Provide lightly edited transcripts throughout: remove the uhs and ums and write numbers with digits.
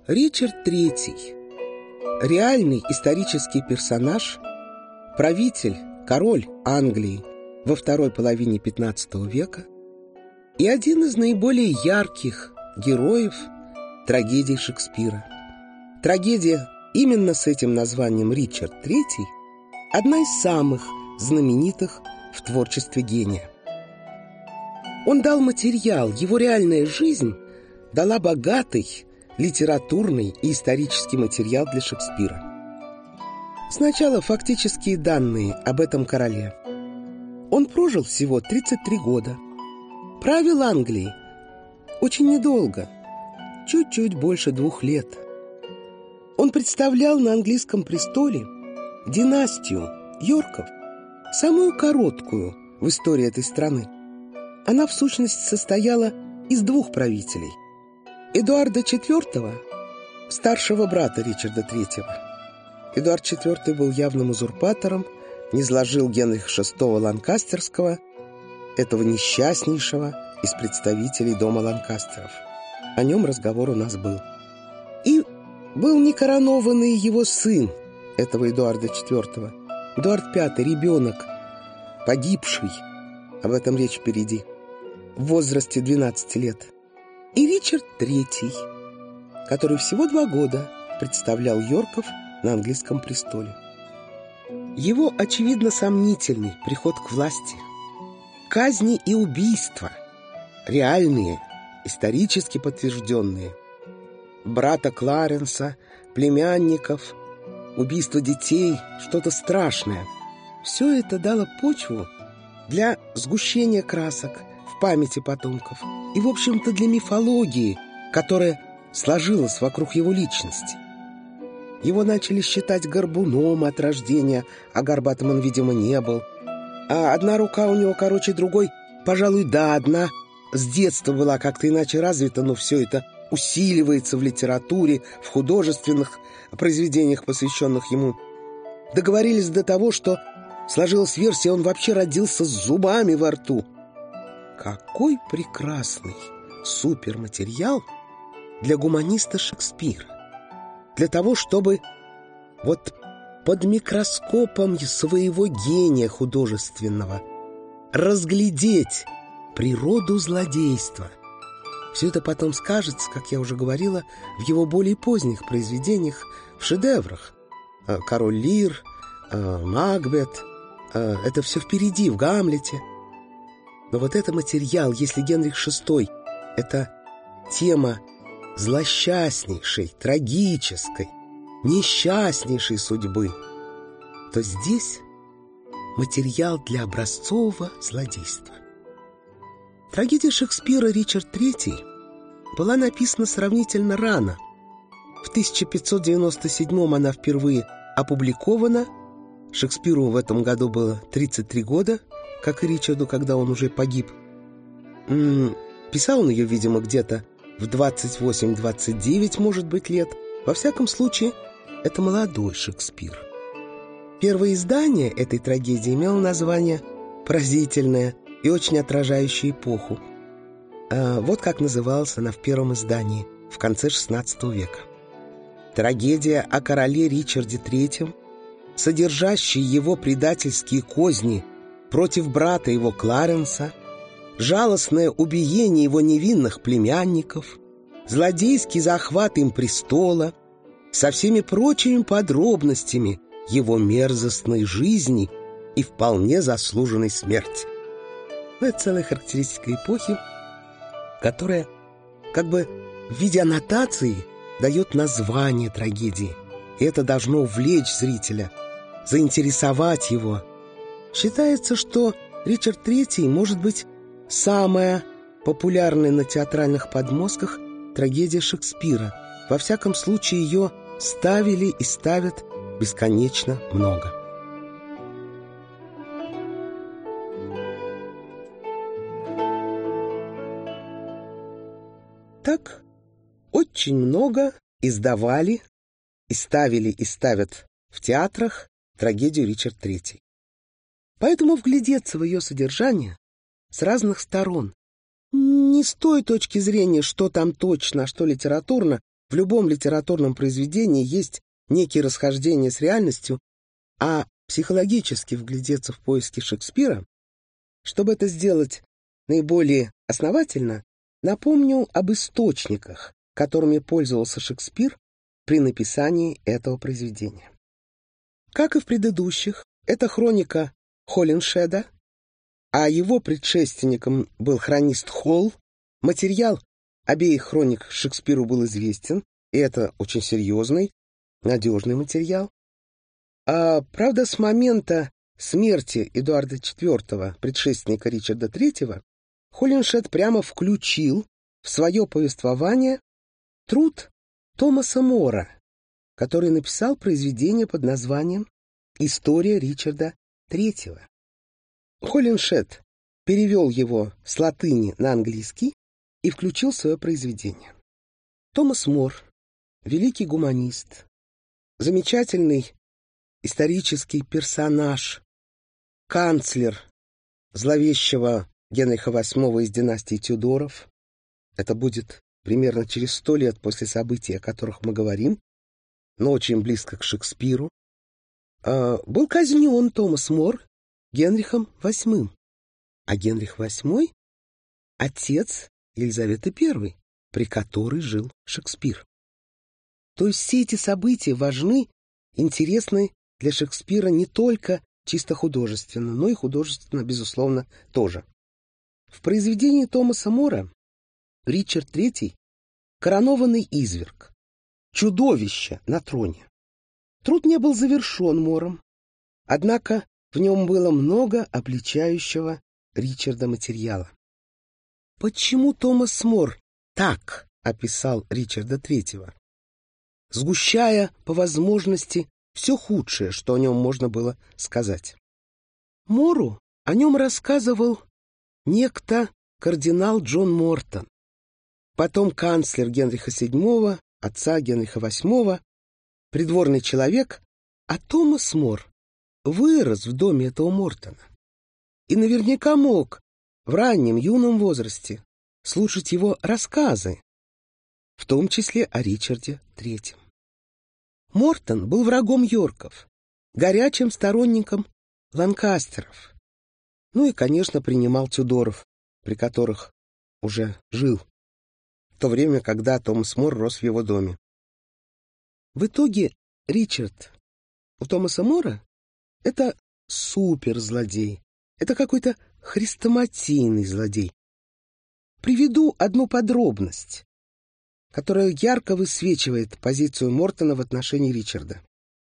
Ричард III – реальный исторический персонаж, правитель, король Англии во второй половине XV века и один из наиболее ярких героев трагедий Шекспира. Трагедия именно с этим названием «Ричард III» – одна из самых знаменитых в творчестве гения. Он дал материал, его реальная жизнь дала богатый литературный и исторический материал для Шекспира. Сначала фактические данные об этом короле. Он прожил всего 33 года. Правил Англией очень недолго, чуть-чуть больше 2 лет. Он представлял на английском престоле династию Йорков, самую короткую в истории этой страны. Она в сущности состояла из 2 правителей: Эдуарда IV, старшего брата Ричарда III. Эдуард IV был явным узурпатором, низложил Генриха VI Ланкастерского, этого несчастнейшего из представителей дома Ланкастеров. О нем разговор у нас был. И был некоронованный его сын, этого Эдуарда IV, Эдуард V, ребенок, погибший, об этом речь впереди, в возрасте 12 лет. И Ричард III, который всего 2 года представлял Йорков на английском престоле. Его, очевидно, сомнительный приход к власти, казни и убийства, реальные, исторически подтвержденные, брата Кларенса, племянников, убийство детей, что-то страшное. Все это дало почву для сгущения красок в памяти потомков и, в общем-то, для мифологии, которая сложилась вокруг его личности. Его начали считать горбуном от рождения, а горбатым он, видимо, не был. А одна рука у него короче другой, пожалуй, да, одна с детства была как-то иначе развита, но все это усиливается в литературе, в художественных произведениях, посвященных ему. Договорились до того, что сложилась версия, он вообще родился с зубами во рту. Какой прекрасный суперматериал для гуманиста Шекспира! Для того, чтобы вот под микроскопом своего гения художественного разглядеть природу злодейства. Все это потом скажется, как я уже говорила, в его более поздних произведениях, в шедеврах. «Король Лир», «Макбет», это все впереди, в «Гамлете». Но вот это материал, если Генрих VI — это тема злосчастнейшей, трагической, несчастнейшей судьбы, то здесь материал для образцового злодейства. Трагедия Шекспира «Ричард III» была написана сравнительно рано. В 1597 она впервые опубликована. Шекспиру в этом году было 33 года, как и Ричарду, когда он уже погиб. Писал он ее, видимо, где-то в 28-29, может быть, лет. Во всяком случае, это молодой Шекспир. Первое издание этой трагедии имело название поразительное и очень отражающее эпоху. Вот как называлась она в первом издании, в конце XVI века. Трагедия о короле Ричарде III, содержащей его предательские козни против брата его Кларенса, жалостное убиение его невинных племянников, злодейский захват им престола, со всеми прочими подробностями его мерзостной жизни и вполне заслуженной смерти. Это целая характеристика эпохи, которая как бы в виде аннотации дает название трагедии. И это должно увлечь зрителя, заинтересовать его. Считается, что Ричард III может быть самая популярная на театральных подмостках трагедия Шекспира. Во всяком случае, ее ставили и ставят бесконечно много. Так, очень много издавали и ставили и ставят в театрах трагедию «Ричард III». Поэтому вглядеться в ее содержание с разных сторон, не с той точки зрения, что там точно, а что литературно, в любом литературном произведении есть некие расхождения с реальностью, а психологически вглядеться в поиски Шекспира, чтобы это сделать наиболее основательно, напомню об источниках, которыми пользовался Шекспир при написании этого произведения. Как и в предыдущих, это хроника Холлиншеда, а его предшественником был хронист Холл. Материал обеих хроник Шекспиру был известен, и это очень серьезный, надежный материал. Правда, с момента смерти Эдуарда IV, предшественника Ричарда III, Холлиншед прямо включил в свое повествование труд Томаса Мора, который написал произведение под названием «История Ричарда III». Холлиншед перевел его с латыни на английский и включил в свое произведение. Томас Мор, великий гуманист, замечательный исторический персонаж, канцлер зловещего Генриха VIII из династии Тюдоров. Это будет примерно через 100 лет после событий, о которых мы говорим, но очень близко к Шекспиру. Был казнен Томас Мор Генрихом VIII, а Генрих VIII — отец Елизаветы I, при которой жил Шекспир. То есть все эти события важны, интересны для Шекспира не только чисто художественно, но и художественно, безусловно, тоже. В произведении Томаса Мора Ричард III — коронованный изверг, чудовище на троне. Труд не был завершен Мором, однако в нем было много обличающего Ричарда материала. Почему Томас Мор так описал Ричарда III, сгущая по возможности все худшее, что о нем можно было сказать? Мору о нем рассказывал некто кардинал Джон Мортон, потом канцлер Генриха VII, отца Генриха VIII, придворный человек, а Томас Мор вырос в доме этого Мортона и наверняка мог в раннем юном возрасте слушать его рассказы, в том числе о Ричарде III. Мортон был врагом Йорков, горячим сторонником Ланкастеров, ну и, конечно, принимал Тюдоров, при которых уже жил, в то время, когда Томас Мор рос в его доме. В итоге Ричард у Томаса Мора — это суперзлодей, это какой-то хрестоматийный злодей. Приведу одну подробность, которая ярко высвечивает позицию Мортона в отношении Ричарда.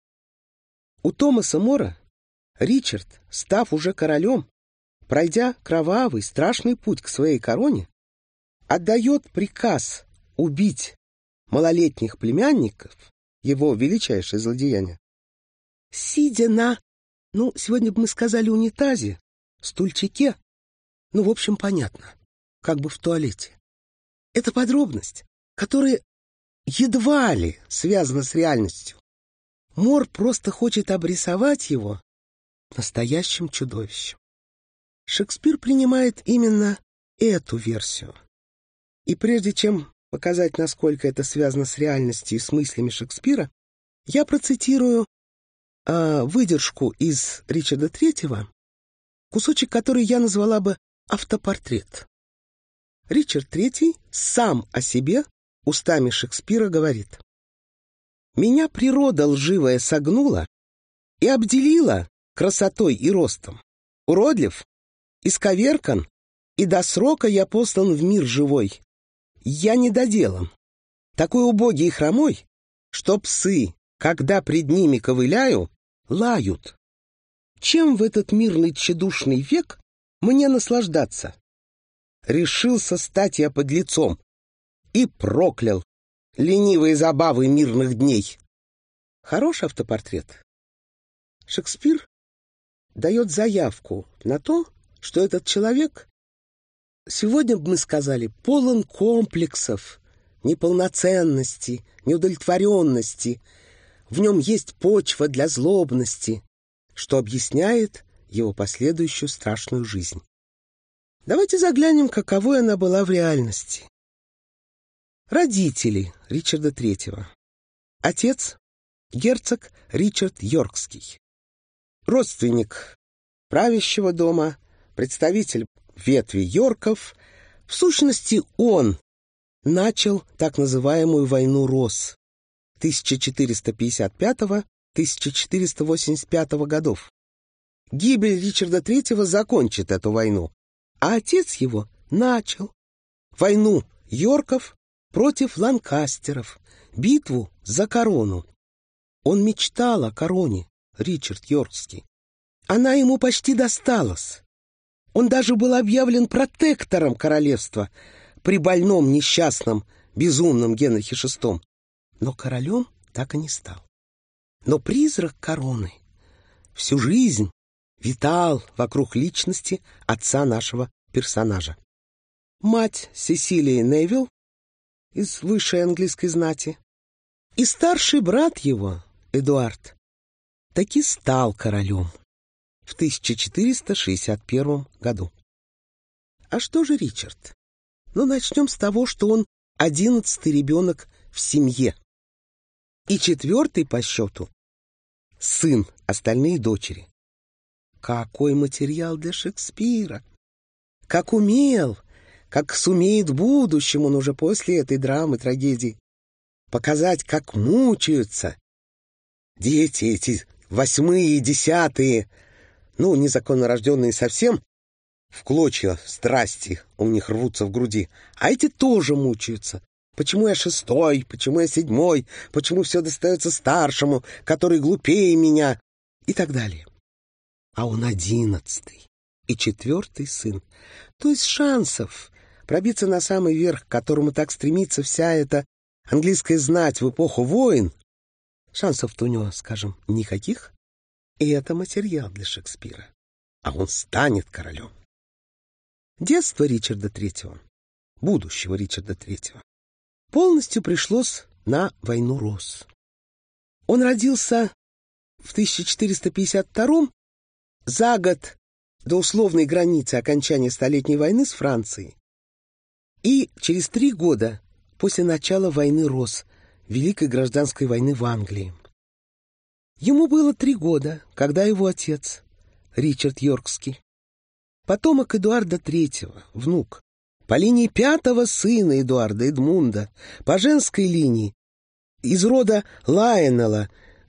У Томаса Мора Ричард, став уже королем, пройдя кровавый, страшный путь к своей короне, отдает приказ убить малолетних племянников, его величайшее злодеяние, сидя на, сегодня бы мы сказали унитазе, стульчике, в общем, понятно, как бы в туалете. Это подробность, которая едва ли связана с реальностью. Мор просто хочет обрисовать его настоящим чудовищем. Шекспир принимает именно эту версию. И прежде чем показать, насколько это связано с реальностью и с мыслями Шекспира, я процитирую выдержку из Ричарда III, кусочек, который я назвала бы автопортрет. Ричард III сам о себе устами Шекспира говорит: «Меня природа лживая согнула и обделила красотой и ростом. Уродлив, исковеркан, и до срока я послан в мир живой. Я недоделан, такой убогий и хромой, что псы, когда пред ними ковыляю, лают. Чем в этот мирный тщедушный век мне наслаждаться? Решился стать я подлецом и проклял ленивые забавы мирных дней». Хороший автопортрет. Шекспир дает заявку на то, что этот человек, сегодня бы мы сказали, полон комплексов, неполноценности, неудовлетворенности. В нем есть почва для злобности, что объясняет его последующую страшную жизнь. Давайте заглянем, каковой она была в реальности. Родители Ричарда III. Отец — герцог Ричард Йоркский. Родственник правящего дома, представитель ветви Йорков. В сущности, он начал так называемую войну роз 1455-1485 годов. Гибель Ричарда III закончит эту войну, а отец его начал войну Йорков против Ланкастеров, битву за корону. Он мечтал о короне, Ричард Йоркский. Она ему почти досталась. Он даже был объявлен протектором королевства при больном, несчастном, безумном Генрихе VI. Но королем так и не стал. Но призрак короны всю жизнь витал вокруг личности отца нашего персонажа. Мать Сесилия Невилл из высшей английской знати и старший брат его, Эдуард, таки стал королем в 1461 году. А что же Ричард? Начнем с того, что он 11-й ребенок в семье и 4-й по счету сын, остальные дочери. Какой материал для Шекспира! Как умел, как сумеет в будущем он уже после этой драмы, трагедии, показать, как мучаются дети эти 8-е и 10-е, незаконно рожденные совсем, в клочья страсти у них рвутся в груди, а эти тоже мучаются. Почему я 6-й, почему я 7-й, почему все достается старшему, который глупее меня, и так далее. А он 11-й и 4-й сын. То есть шансов пробиться на самый верх, к которому так стремится вся эта английская знать в эпоху войн, шансов-то у него, скажем, никаких. И это материал для Шекспира. А он станет королем. Детство Ричарда III, будущего Ричарда III, полностью пришлось на войну роз. Он родился в 1452 за год до условной границы окончания Столетней войны с Францией и через 3 года после начала войны роз, Великой гражданской войны в Англии. Ему было 3 года, когда его отец, Ричард Йоркский, потомок Эдуарда III, внук, по линии 5-го сына Эдуарда, Эдмунда, по женской линии, из рода Лайонела,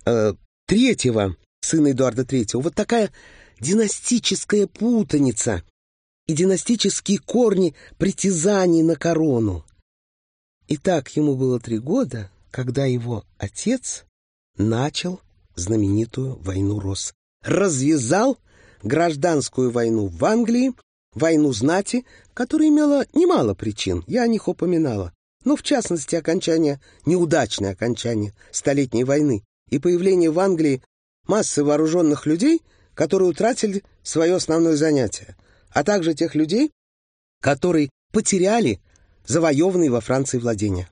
3-го сына Эдуарда III. Вот такая династическая путаница и династические корни притязаний на корону. Итак, ему было 3 года, когда его отец начал знаменитую войну роз. Развязал гражданскую войну в Англии, войну знати, которая имела немало причин, я о них упоминала, но в частности неудачное окончание Столетней войны и появление в Англии массы вооруженных людей, которые утратили свое основное занятие, а также тех людей, которые потеряли завоеванные во Франции владения.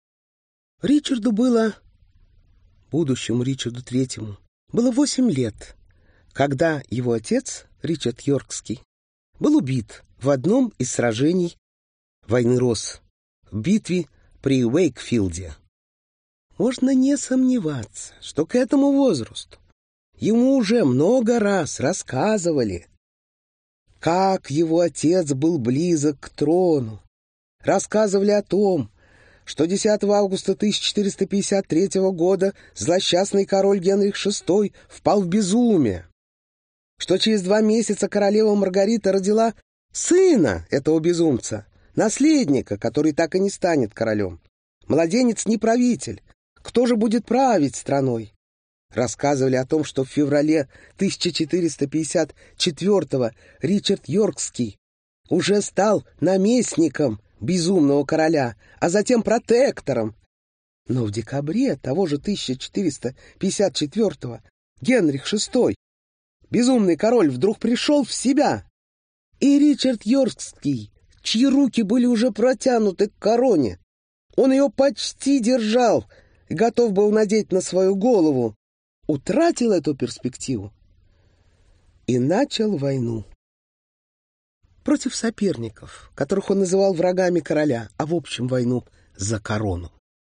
Будущему Ричарду III, было 8 лет, когда его отец, Ричард Йоркский, был убит в одном из сражений войны роз, в битве при Уэйкфилде. Можно не сомневаться, что к этому возрасту ему уже много раз рассказывали, как его отец был близок к трону. Рассказывали о том, что 10 августа 1453 года злосчастный король Генрих VI впал в безумие, что через 2 месяца королева Маргарита родила сына этого безумца, наследника, который так и не станет королем. Младенец не правитель. Кто же будет править страной? Рассказывали о том, что в феврале 1454 Ричард Йоркский уже стал наместником безумного короля, а затем протектором. Но в декабре того же 1454 Генрих VI, безумный король, вдруг пришел в себя. И Ричард Йоркский, чьи руки были уже протянуты к короне, он ее почти держал и готов был надеть на свою голову, утратил эту перспективу и начал войну против соперников, которых он называл врагами короля, а в общем войну за корону.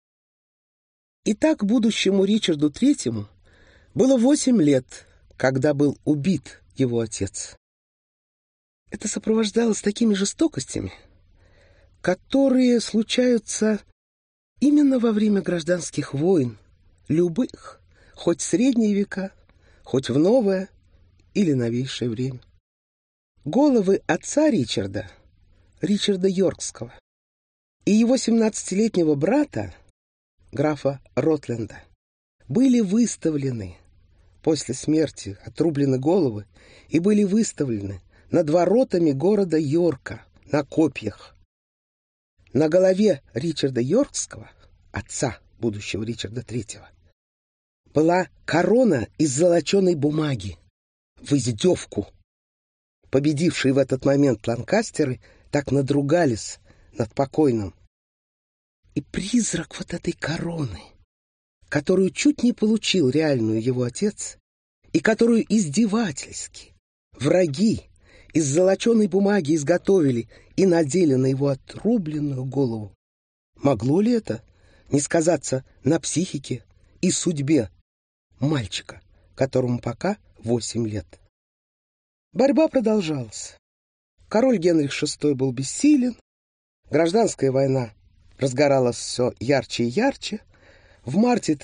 Итак, будущему Ричарду III было 8 лет, когда был убит его отец. Это сопровождалось такими жестокостями, которые случаются именно во время гражданских войн, любых, хоть в средние века, хоть в новое или новейшее время. Головы отца Ричарда Йоркского, и его 17-летнего брата, графа Ротленда, были выставлены после смерти, отрублены головы и были выставлены над воротами города Йорка на копьях. На голове Ричарда Йоркского, отца будущего Ричарда III, была корона из золоченой бумаги в издевку. Победившие в этот момент ланкастеры так надругались над покойным. И призрак вот этой короны, которую чуть не получил реальную его отец, и которую издевательски враги из золоченой бумаги изготовили и надели на его отрубленную голову. Могло ли это не сказаться на психике и судьбе мальчика, которому пока 8 лет? Борьба продолжалась. Король Генрих VI был бессилен, гражданская война разгоралась все ярче и ярче. В марте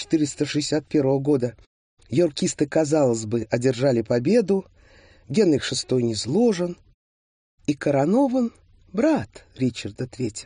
1461 года йоркисты, казалось бы, одержали победу, Генрих VI низложен, и коронован брат Ричарда III,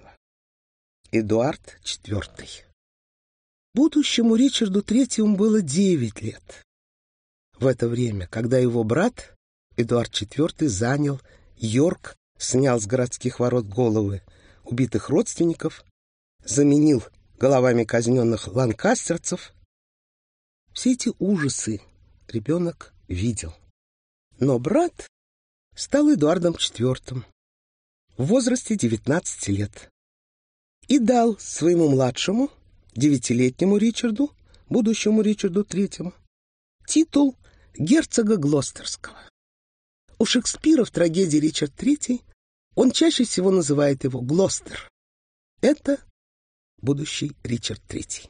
Эдуард IV. Будущему Ричарду III было 9 лет. В это время, когда его брат Эдуард IV занял Йорк, снял с городских ворот головы убитых родственников, заменил головами казненных ланкастерцев. Все эти ужасы ребенок видел. Но брат стал Эдуардом IV в возрасте 19 лет и дал своему младшему, 9-летнему Ричарду, будущему Ричарду III, титул герцога Глостерского. У Шекспира в трагедии «Ричард III» он чаще всего называет его Глостер. Это будущий Ричард III.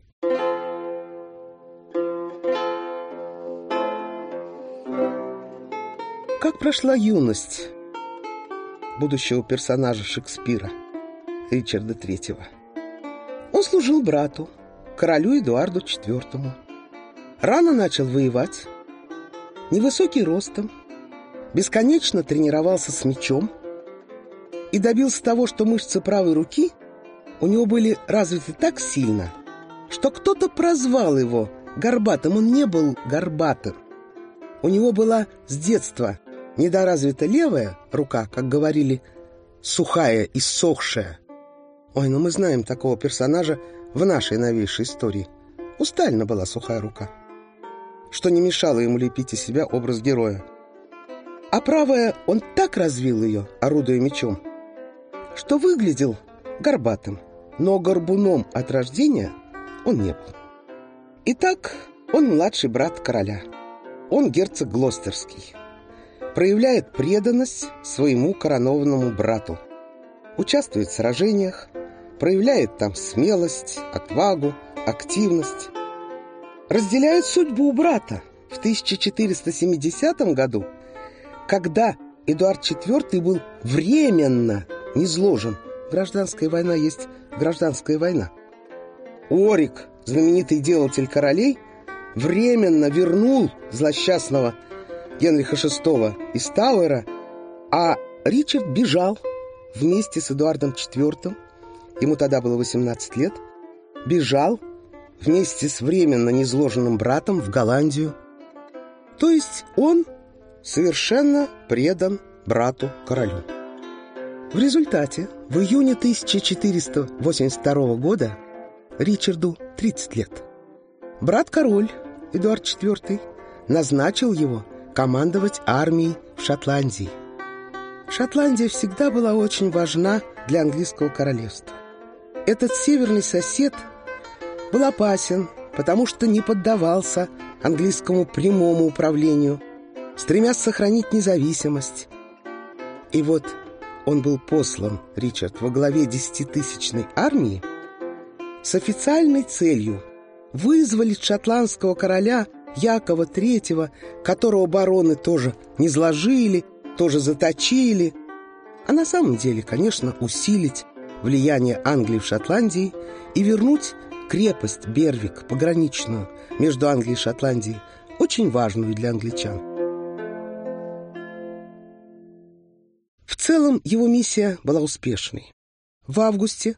Как прошла юность будущего персонажа Шекспира, Ричарда III? Он служил брату, королю Эдуарду IV. Рано начал воевать, невысокий ростом, бесконечно тренировался с мечом и добился того, что мышцы правой руки у него были развиты так сильно, что кто-то прозвал его горбатым. Он не был горбатым. У него была с детства недоразвита левая рука, как говорили, сухая и ссохшая. Ой, ну мы знаем такого персонажа в нашей новейшей истории. У Сталина была сухая рука, что не мешало ему лепить из себя образ героя. А правая он так развил ее, орудуя мечом, что выглядел горбатым, но горбуном от рождения он не был. Итак, он младший брат короля. Он герцог Глостерский. Проявляет преданность своему коронованному брату. Участвует в сражениях, проявляет там смелость, отвагу, активность. Разделяет судьбу брата в 1470 году, когда Эдуард IV был временно низложен. Гражданская война есть гражданская война. Уорик, знаменитый делатель королей, временно вернул злосчастного Генриха VI из Тауэра, а Ричард бежал вместе с Эдуардом IV, ему тогда было 18 лет, бежал вместе с временно низложенным братом в Голландию. То есть он совершенно предан брату-королю. В результате в июне 1482 года Ричарду 30 лет. Брат-король Эдуард IV назначил его командовать армией в Шотландии. Шотландия всегда была очень важна для английского королевства. Этот северный сосед был опасен, потому что не поддавался английскому прямому управлению, стремясь сохранить независимость. И вот он был послан, Ричард, во главе 10-тысячной армии с официальной целью вызволить шотландского короля Якова III, которого бароны тоже низложили, тоже заточили, а на самом деле, конечно, усилить влияние Англии в Шотландии и вернуть крепость Бервик, пограничную между Англией и Шотландией, очень важную для англичан. В целом его миссия была успешной. В августе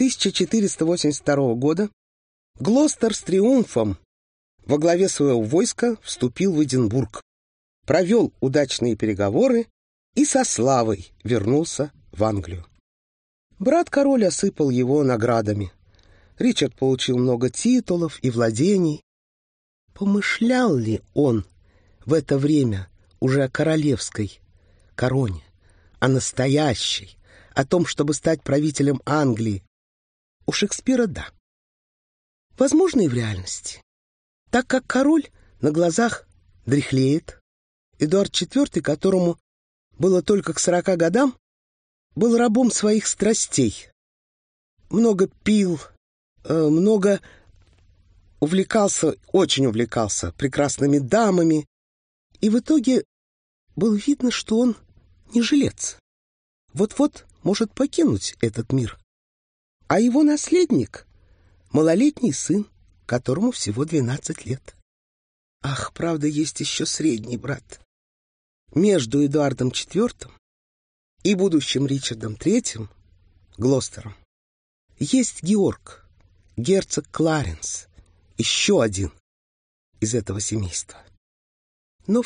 1482 года Глостер с триумфом во главе своего войска вступил в Эдинбург, провел удачные переговоры и со славой вернулся в Англию. Брат-король осыпал его наградами. Ричард получил много титулов и владений. Помышлял ли он в это время уже о королевской короне, о настоящей, о том, чтобы стать правителем Англии? У Шекспира — да. Возможно, и в реальности. Так как король на глазах дряхлеет, Эдуард IV, которому было только к 40 годам, был рабом своих страстей. Много пил, много увлекался, очень увлекался прекрасными дамами, и в итоге было видно, что он не жилец. Вот-вот может покинуть этот мир. А его наследник — малолетний сын, которому всего 12 лет. Ах, правда, есть еще средний брат. Между Эдуардом IV и будущим Ричардом III, Глостером, есть Георг, герцог Кларенс, еще один из этого семейства. Но в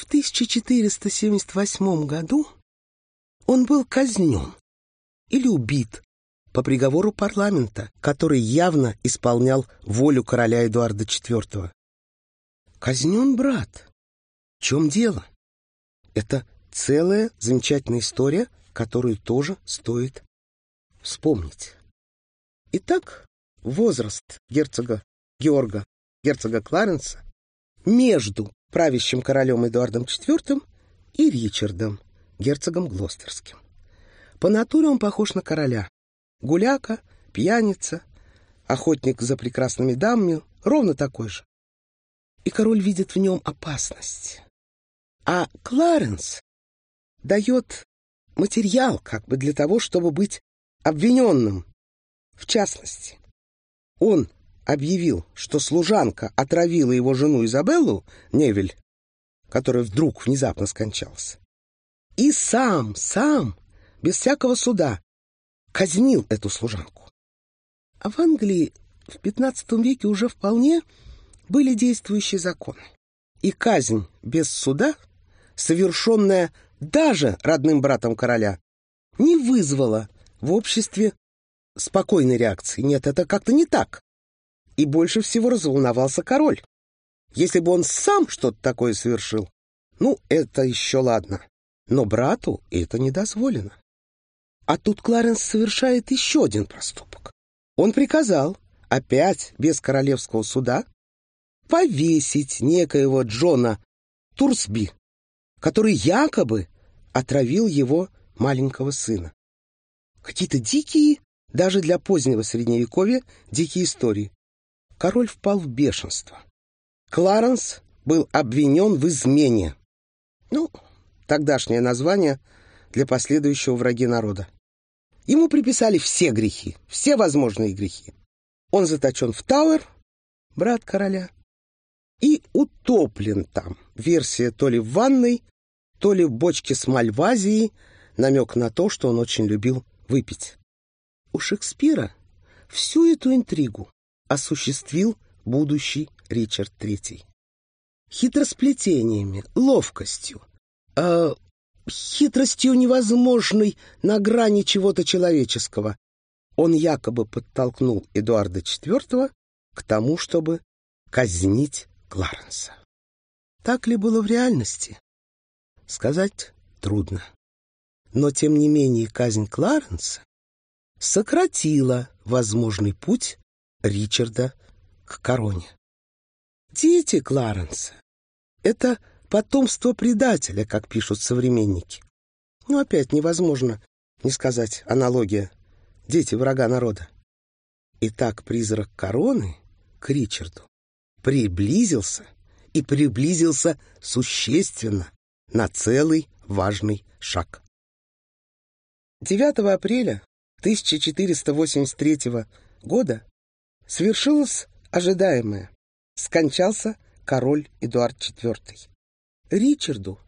1478 году он был казнен или убит по приговору парламента, который явно исполнял волю короля Эдуарда IV. Казнен брат. В чем дело? Это целая замечательная история, которую тоже стоит вспомнить. Итак, возраст герцога Георга, герцога Кларенса, между правящим королем Эдуардом IV и Ричардом, герцогом Глостерским. По натуре он похож на короля. Гуляка, пьяница, охотник за прекрасными дамами, ровно такой же. И король видит в нем опасность. А Кларенс дает материал как бы для того, чтобы быть обвиненным. В частности, он объявил, что служанка отравила его жену Изабеллу, Невиль, которая вдруг внезапно скончалась. И сам, без всякого суда, казнил эту служанку. А в Англии в XV веке уже вполне были действующие законы. И казнь без суда, совершенная даже родным братом короля, не вызвала в обществе спокойной реакции. Нет, это как-то не так. И больше всего разволновался король. Если бы он сам что-то такое совершил, это еще ладно. Но брату это не дозволено. А тут Кларенс совершает еще один проступок. Он приказал, опять без королевского суда, повесить некоего Джона Турсби, который якобы отравил его маленького сына. Какие-то дикие, даже для позднего Средневековья, дикие истории. Король впал в бешенство. Кларенс был обвинен в измене. Тогдашнее название для последующего враги народа. Ему приписали все грехи, все возможные грехи. Он заточен в Тауэр, брат короля, и утоплен там. Версия то ли в ванной, то ли в бочке с мальвазией, намек на то, что он очень любил выпить. У Шекспира всю эту интригу осуществил будущий Ричард III. Хитросплетениями, ловкостью, хитростью невозможной на грани чего-то человеческого, он якобы подтолкнул Эдуарда IV к тому, чтобы казнить Кларенса. Так ли было в реальности? Сказать трудно. Но, тем не менее, казнь Кларенса сократила возможный путь Ричарда к короне. Дети Кларенса — это потомство предателя, как пишут современники. Опять невозможно не сказать аналогия. Дети врага народа. Итак, призрак короны к Ричарду приблизился, и приблизился существенно, на целый важный шаг. 9 апреля 1483 года свершилось ожидаемое. Скончался король Эдуард IV. Ричарду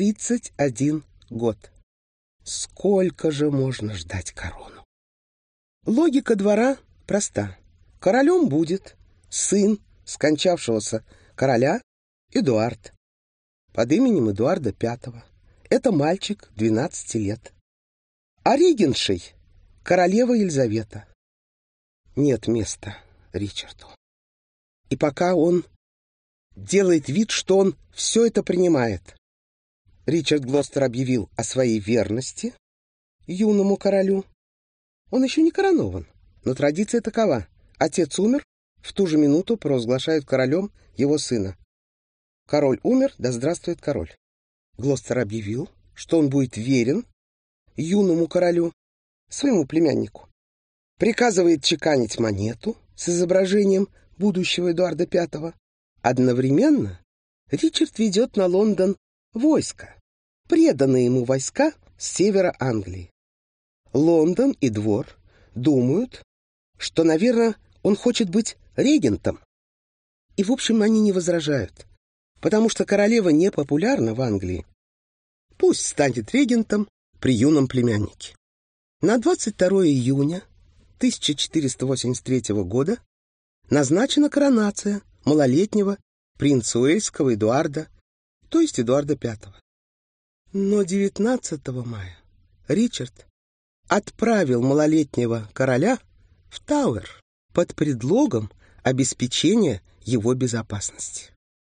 31 год. Сколько же можно ждать корону? Логика двора проста. Королем будет сын скончавшегося короля Эдуард под именем Эдуарда V. Это мальчик 12 лет. А регеншей королева Елизавета. Нет места Ричарду. И пока он делает вид, что он все это принимает, Ричард Глостер объявил о своей верности юному королю. Он еще не коронован, но традиция такова. Отец умер, в ту же минуту провозглашают королем его сына. Король умер, да здравствует король. Глостер объявил, что он будет верен юному королю, своему племяннику. Приказывает чеканить монету с изображением будущего Эдуарда V. Одновременно Ричард ведет на Лондон войско, преданные ему войска с севера Англии. Лондон и двор думают, что, наверное, он хочет быть регентом. И, в общем, они не возражают, потому что королева не популярна в Англии. Пусть станет регентом при юном племяннике. На 22 июня 1483 года назначена коронация малолетнего принца Уэльского Эдуарда, то есть Эдуарда V. Но 19 мая Ричард отправил малолетнего короля в Тауэр под предлогом обеспечения его безопасности.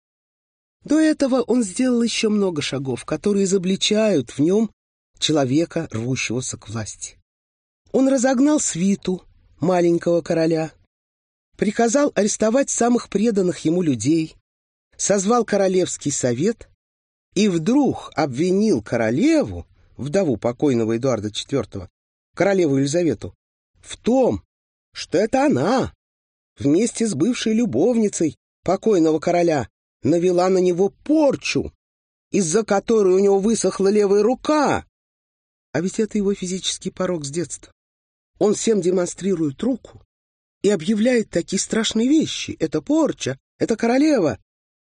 До этого он сделал еще много шагов, которые изобличают в нем человека, рвущегося к власти. Он разогнал свиту маленького короля, приказал арестовать самых преданных ему людей, созвал королевский совет и вдруг обвинил королеву, вдову покойного Эдуарда IV, королеву Елизавету, в том, что это она вместе с бывшей любовницей покойного короля навела на него порчу, из-за которой у него высохла левая рука. А ведь это его физический порок с детства. Он всем демонстрирует руку и объявляет такие страшные вещи. Это порча, это королева.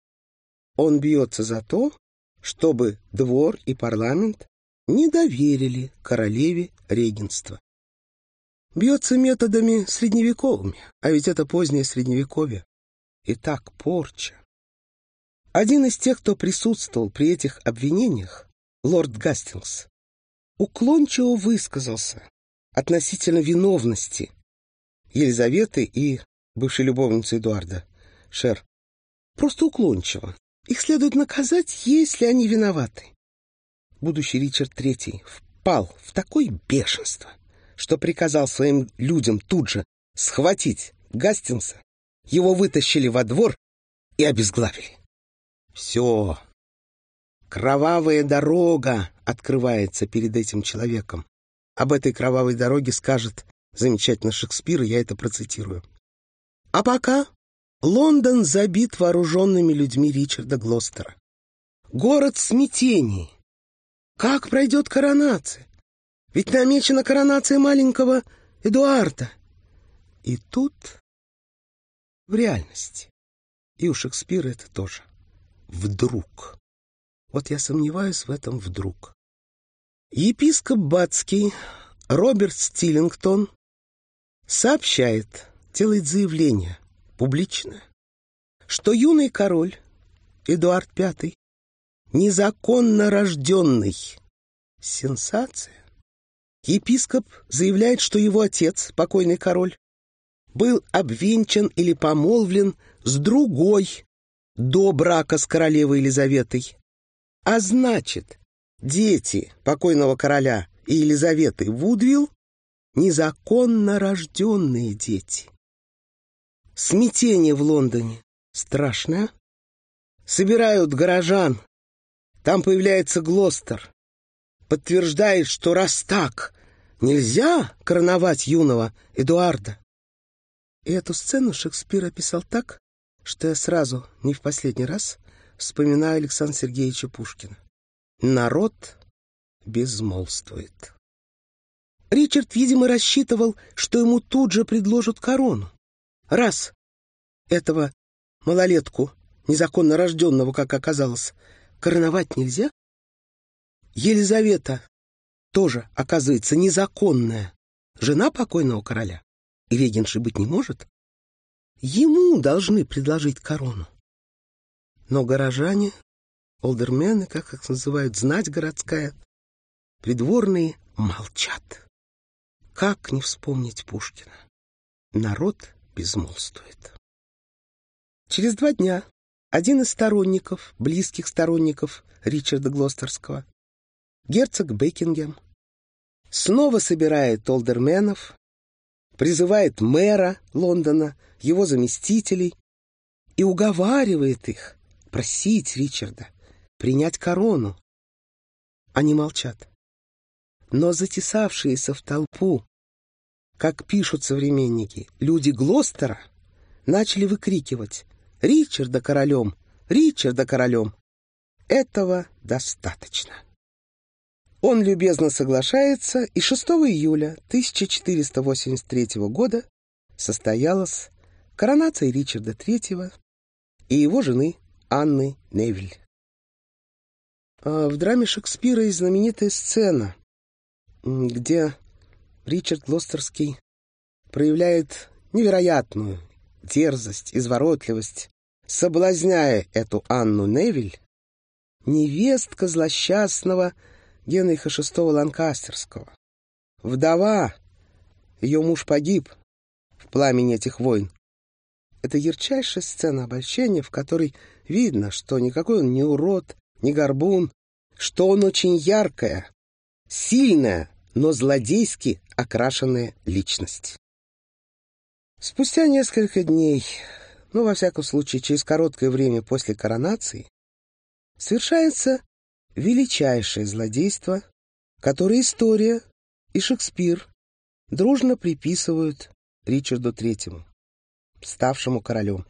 Он бьется за то, чтобы двор и парламент не доверили королеве регенство. Бьется методами средневековыми, а ведь это позднее средневековье. Итак, порча. Один из тех, кто присутствовал при этих обвинениях, лорд Гастингс, уклончиво высказался относительно виновности Елизаветы и бывшей любовницы Эдуарда, Шер. Просто уклончиво. Их следует наказать, если они виноваты. Будущий Ричард III впал в такое бешенство, что приказал своим людям тут же схватить Гастингса, его вытащили во двор и обезглавили. Все. Кровавая дорога открывается перед этим человеком. Об этой кровавой дороге скажет замечательно Шекспир, и я это процитирую. А пока Лондон забит вооруженными людьми Ричарда Глостера. Город в смятении. Как пройдет коронация? Ведь намечена коронация маленького Эдуарда. И тут в реальности, и у Шекспира это тоже, вдруг. Вот я сомневаюсь в этом вдруг. Епископ Батский Роберт Стиллингтон сообщает, делает заявление публичное, что юный король Эдуард V незаконно рожденный. Сенсация. Епископ заявляет, что его отец, покойный король, был обвенчан или помолвлен с другой до брака с королевой Елизаветой. А значит, дети покойного короля и Елизаветы Вудвилл незаконно рожденные дети. Смятение в Лондоне страшное. Собирают горожан. Там появляется Глостер. Подтверждает, что раз так, нельзя короновать юного Эдуарда. И эту сцену Шекспир описал так, что я сразу, не в последний раз, вспоминаю Александра Сергеевича Пушкина. Народ безмолвствует. Ричард, видимо, рассчитывал, что ему тут же предложат корону. Раз этого малолетку, незаконно рожденного, как оказалось, короновать нельзя, Елизавета тоже, оказывается, незаконная жена покойного короля, и регеншей быть не может, ему должны предложить корону. Но горожане, олдермены, как их называют, знать городская, придворные молчат. Как не вспомнить Пушкина? Народ безмолвствует. Через 2 дня один из сторонников, близких сторонников Ричарда Глостерского, герцог Бекингем, снова собирает олдерменов, призывает мэра Лондона, его заместителей и уговаривает их просить Ричарда принять корону. Они молчат. Но затесавшиеся в толпу, как пишут современники, люди Глостера начали выкрикивать: «Ричарда королем! Ричарда королем!» Этого достаточно. Он любезно соглашается, и 6 июля 1483 года состоялась коронация Ричарда III и его жены Анны Невиль. В драме Шекспира есть знаменитая сцена, где Ричард Глостерский проявляет невероятную дерзость, изворотливость, соблазняя эту Анну Невиль, невестка злосчастного Генриха VI Ланкастерского. Вдова, ее муж погиб в пламени этих войн. Это ярчайшая сцена обольщения, в которой видно, что никакой он не урод, не горбун, что он очень яркая, сильная, но злодейски окрашенная личность. Спустя несколько дней, во всяком случае, через короткое время после коронации, совершается величайшее злодейство, которое история и Шекспир дружно приписывают Ричарду III, ставшему королем.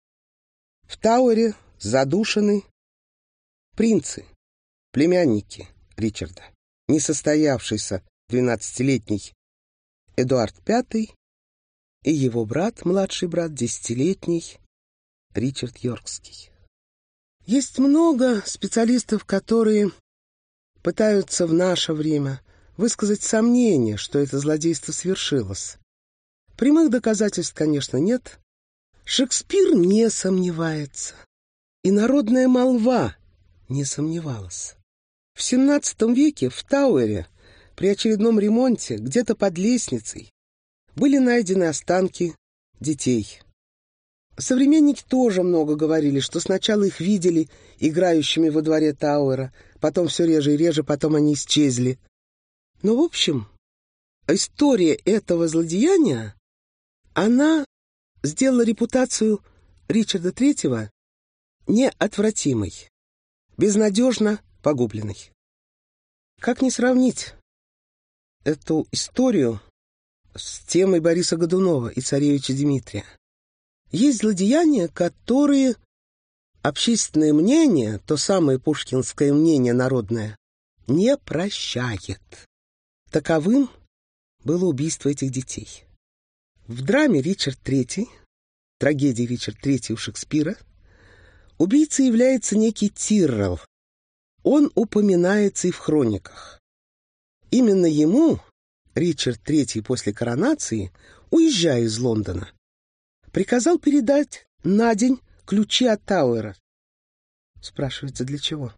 В Тауэре задушены принцы, племянники Ричарда, несостоявшийся 12-летний Эдуард V и его брат, младший брат, 10-летний Ричард Йоркский. Есть много специалистов, которые пытаются в наше время высказать сомнение, что это злодейство свершилось. Прямых доказательств, конечно, нет. Шекспир не сомневается, и народная молва не сомневалась. В XVII веке в Тауэре при очередном ремонте где-то под лестницей были найдены останки детей. Современники тоже много говорили, что сначала их видели играющими во дворе Тауэра, потом все реже и реже, потом они исчезли. Но, в общем, история этого злодеяния, она сделала репутацию Ричарда III неотвратимой, безнадежно погубленной. Как не сравнить эту историю с темой Бориса Годунова и царевича Дмитрия? Есть злодеяния, которые общественное мнение, то самое пушкинское мнение народное, не прощает. Таковым было убийство этих детей. В драме «Ричард III», трагедии «Ричард III» у Шекспира, убийцей является некий Тиррелл. Он упоминается и в хрониках. Именно ему Ричард III после коронации, уезжая из Лондона, приказал передать на день ключи от Тауэра. Спрашивается, для чего?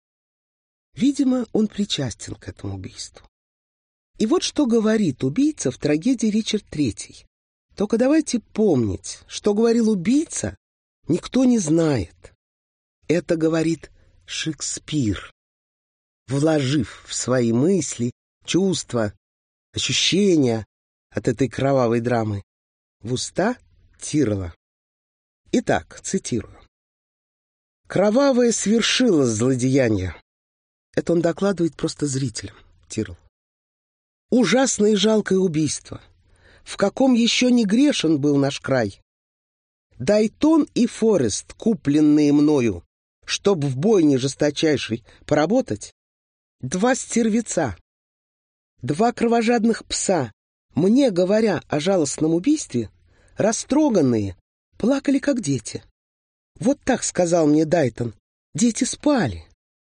Видимо, он причастен к этому убийству. И вот что говорит убийца в трагедии «Ричард III». Только давайте помнить, что говорил убийца, никто не знает. Это говорит Шекспир, вложив в свои мысли, чувства, ощущения от этой кровавой драмы в уста Тиррелла. Итак, цитирую. «Кровавое свершилось злодеяние». Это он докладывает просто зрителям, Тиррелл. «Ужасное и жалкое убийство. в каком еще не грешен был наш край. Дайтон и Форест, купленные мною, чтоб в бойне жесточайшей поработать, 2 стервеца, 2 кровожадных пса, мне, говоря о жалостном убийстве, растроганные, плакали, как дети. Вот так сказал мне Дайтон. Дети спали.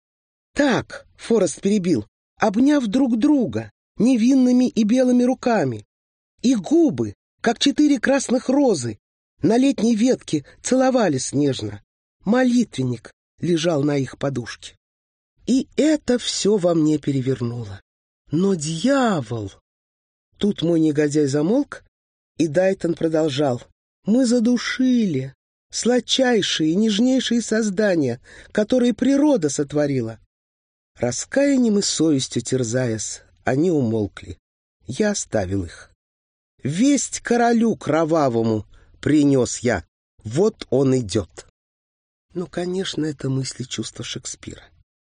Так, Форест перебил, обняв друг друга невинными и белыми руками. Их губы, как 4 красных розы, на летней ветке целовались нежно. Молитвенник лежал на их подушке. И это все во мне перевернуло. Но дьявол! Тут мой негодяй замолк, и Дайтон продолжал. Мы задушили сладчайшие и нежнейшие создания, которые природа сотворила. Раскаянием и совестью терзаясь, они умолкли. Я оставил их. Весть королю кровавому принес я. Вот он идет. Ну, конечно, это мысли, чувства Шекспира.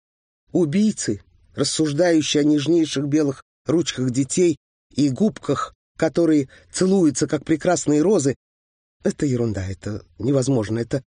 Убийцы, рассуждающие о нежнейших белых ручках детей и губках, которые целуются, как прекрасные розы, это ерунда, это невозможно, это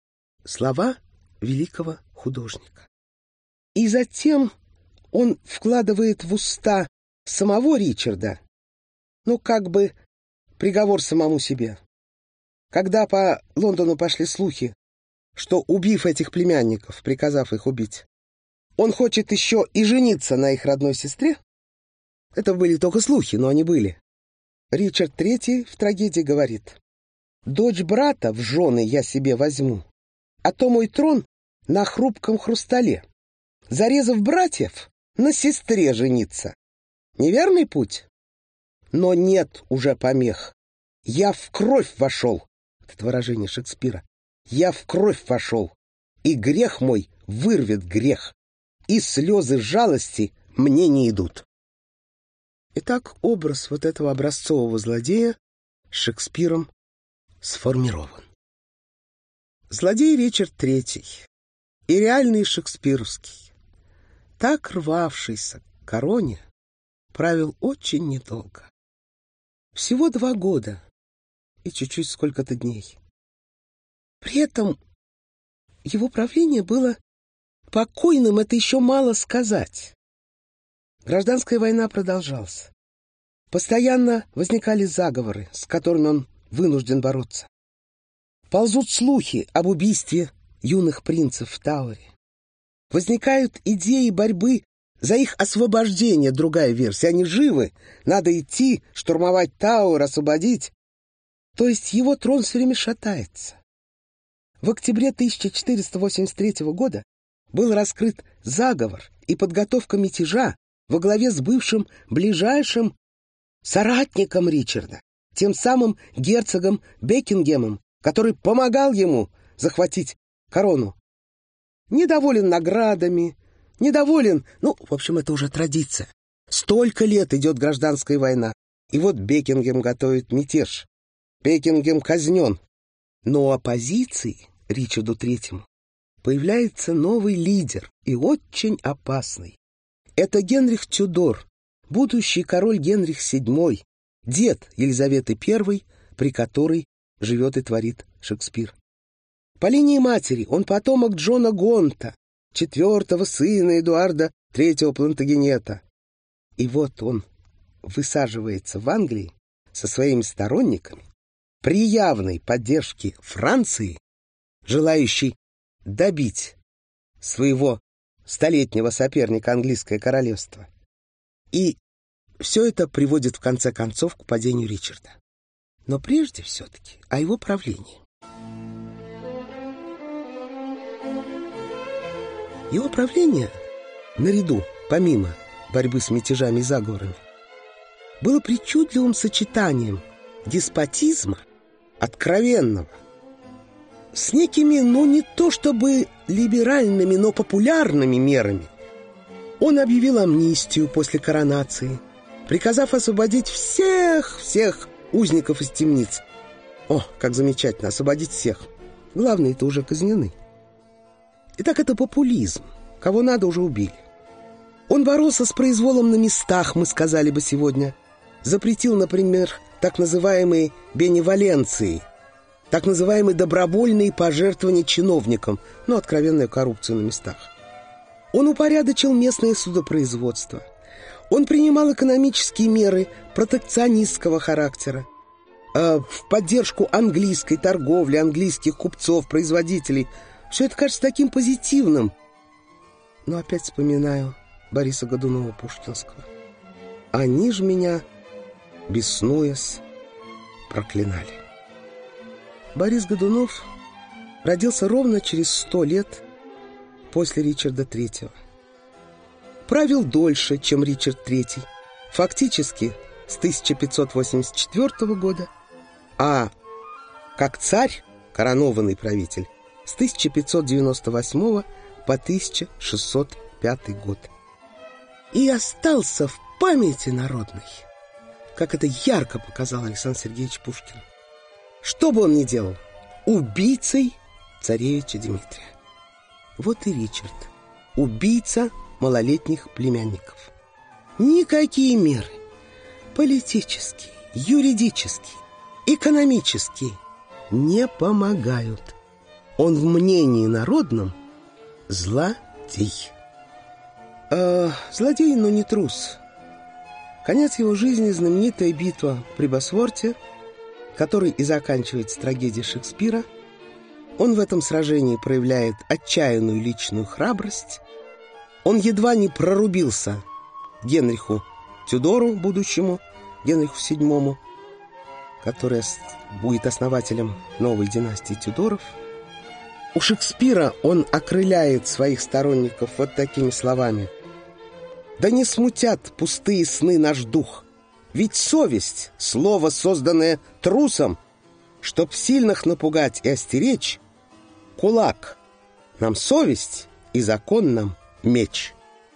слова великого художника. И затем он вкладывает в уста самого Ричарда, ну, как бы приговор самому себе. Когда по Лондону пошли слухи, что, убив этих племянников, приказав их убить, он хочет еще и жениться на их родной сестре, это были только слухи, но они были. Ричард III в трагедии говорит: «Дочь брата в жены я себе возьму, а то мой трон на хрупком хрустале. Зарезав братьев, на сестре жениться. Неверный путь? Но нет уже помех. Я в кровь вошел». Это выражение Шекспира. «Я в кровь вошел, и грех мой вырвет грех, и слезы жалости мне не идут». Итак, образ вот этого образцового злодея Шекспиром сформирован. Злодей Ричард III и реальный шекспировский, так рвавшийся к короне, правил очень недолго. Всего 2 года и чуть-чуть сколько-то дней. При этом его правление было покойным, это еще мало сказать. Гражданская война продолжалась. Постоянно возникали заговоры, с которыми он вынужден бороться. Ползут слухи об убийстве юных принцев в Тауэре. Возникают идеи борьбы за их освобождение, другая версия. Они живы, надо идти, штурмовать Тауэр, освободить. То есть его трон все время шатается. В октябре 1483 года был раскрыт заговор и подготовка мятежа во главе с бывшим ближайшим соратником Ричарда, тем самым герцогом Бекингемом, который помогал ему захватить корону. Недоволен наградами, недоволен... Ну, в общем, это уже традиция. Столько лет идет гражданская война, и вот Бекингем готовит мятеж. Бекингем казнен. Но у оппозиции Ричарду III появляется новый лидер, и очень опасный. Это Генрих Тюдор, будущий король Генрих VII, дед Елизаветы I, при которой живет и творит Шекспир. По линии матери он потомок Джона Гонта, 4-го сына Эдуарда III Плантагенета. И вот он высаживается в Англии со своими сторонниками при явной поддержке Франции, желающей добить своего столетнего соперника английское королевство. И все это приводит в конце концов к падению Ричарда. Но прежде все-таки о его правлении. Его правление, наряду, помимо борьбы с мятежами и заговорами, было причудливым сочетанием деспотизма, откровенного, с некими, ну не то чтобы либеральными, но популярными мерами. Он объявил амнистию после коронации, приказав освободить всех узников из темниц. О, как замечательно, освободить всех. Главные-то уже казнены. Итак, это популизм. Кого надо, уже убили. Он боролся с произволом на местах, мы сказали бы сегодня. Запретил, например, так называемые беневоленции, так называемые добровольные пожертвования чиновникам, но откровенную коррупцию на местах. Он упорядочил местное судопроизводство. Он принимал экономические меры протекционистского характера в поддержку английской торговли, английских купцов, производителей. Все это кажется таким позитивным. Но опять вспоминаю Бориса Годунова-Пушкинского. Они ж меня, беснуясь, проклинали. Борис Годунов родился ровно через 100 лет после Ричарда III. Правил дольше, чем Ричард III, фактически с 1584 года, а как царь, коронованный правитель, с 1598 по 1605 год. И остался в памяти народной, как это ярко показал Александр Сергеевич Пушкин. Что бы он ни делал, убийцей царевича Дмитрия. Вот и Ричард, убийца малолетних племянников. Никакие меры, политические, юридические, экономические, не помогают. Он в мнении народном злодей. Злодей, но не трус. Конец его жизни — знаменитая битва при Босворте, которой и заканчивается трагедия Шекспира. Он в этом сражении проявляет отчаянную личную храбрость. Он едва не прорубился Генриху Тюдору, будущему Генриху VII, который будет основателем новой династии Тюдоров. У Шекспира он окрыляет своих сторонников вот такими словами: «Да не смутят пустые сны наш дух, ведь совесть — слово, созданное трусом, чтоб сильных напугать и остеречь, кулак нам совесть и закон нам меч».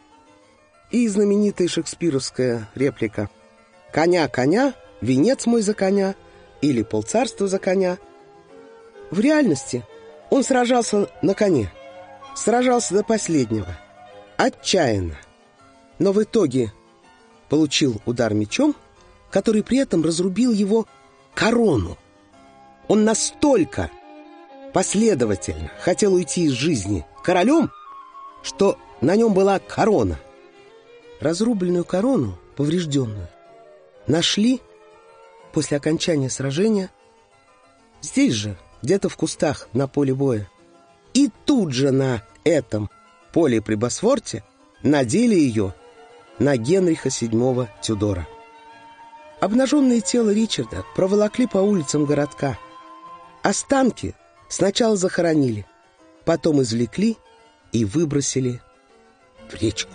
И знаменитая шекспировская реплика: «Коня, коня, венец мой за коня» или «Полцарства за коня». В реальности он сражался на коне, сражался до последнего, отчаянно, но в итоге получил удар мечом, который при этом разрубил его корону. Он настолько последовательно хотел уйти из жизни королем, что на нем была корона. Разрубленную корону, поврежденную, нашли после окончания сражения здесь же, где-то в кустах на поле боя. И тут же на этом поле при Босворте надели ее на Генриха VII Тюдора. Обнаженное тело Ричарда проволокли по улицам городка. Останки сначала захоронили, потом извлекли и выбросили в речку.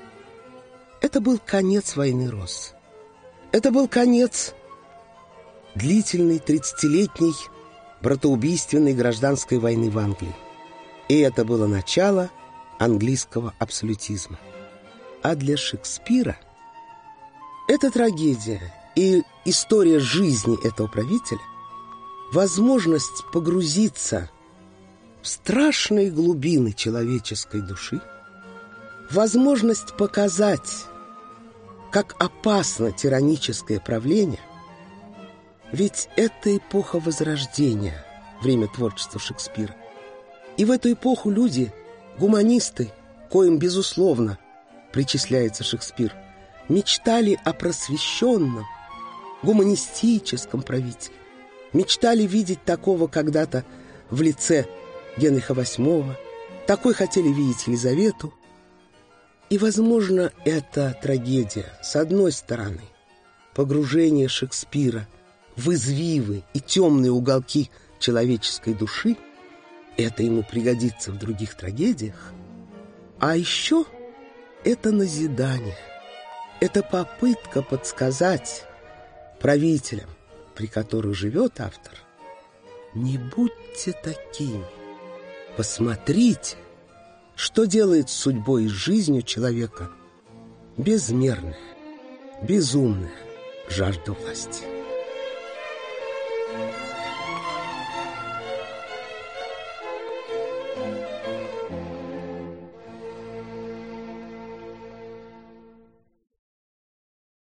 Это был конец войны роз. Это был конец длительной 30-летней братоубийственной гражданской войны в Англии. И это было начало английского абсолютизма. А для Шекспира эта трагедия и история жизни этого правителя — возможность погрузиться в страшные глубины человеческой души, возможность показать, как опасно тираническое правление. Ведь это эпоха Возрождения, время творчества Шекспира. И в эту эпоху люди, гуманисты, коим, безусловно, причисляется Шекспир, мечтали о просвещенном, гуманистическом правителе. Мечтали видеть такого когда-то в лице Генриха VIII, такой хотели видеть Елизавету. И, возможно, эта трагедия, с одной стороны, погружение Шекспира в извивы и темные уголки человеческой души, это ему пригодится в других трагедиях. А еще это назидание, это попытка подсказать правителям, при которых живет автор: не будьте такими, посмотрите, что делает с судьбой и жизнью человека безмерная, безумная жажда власти.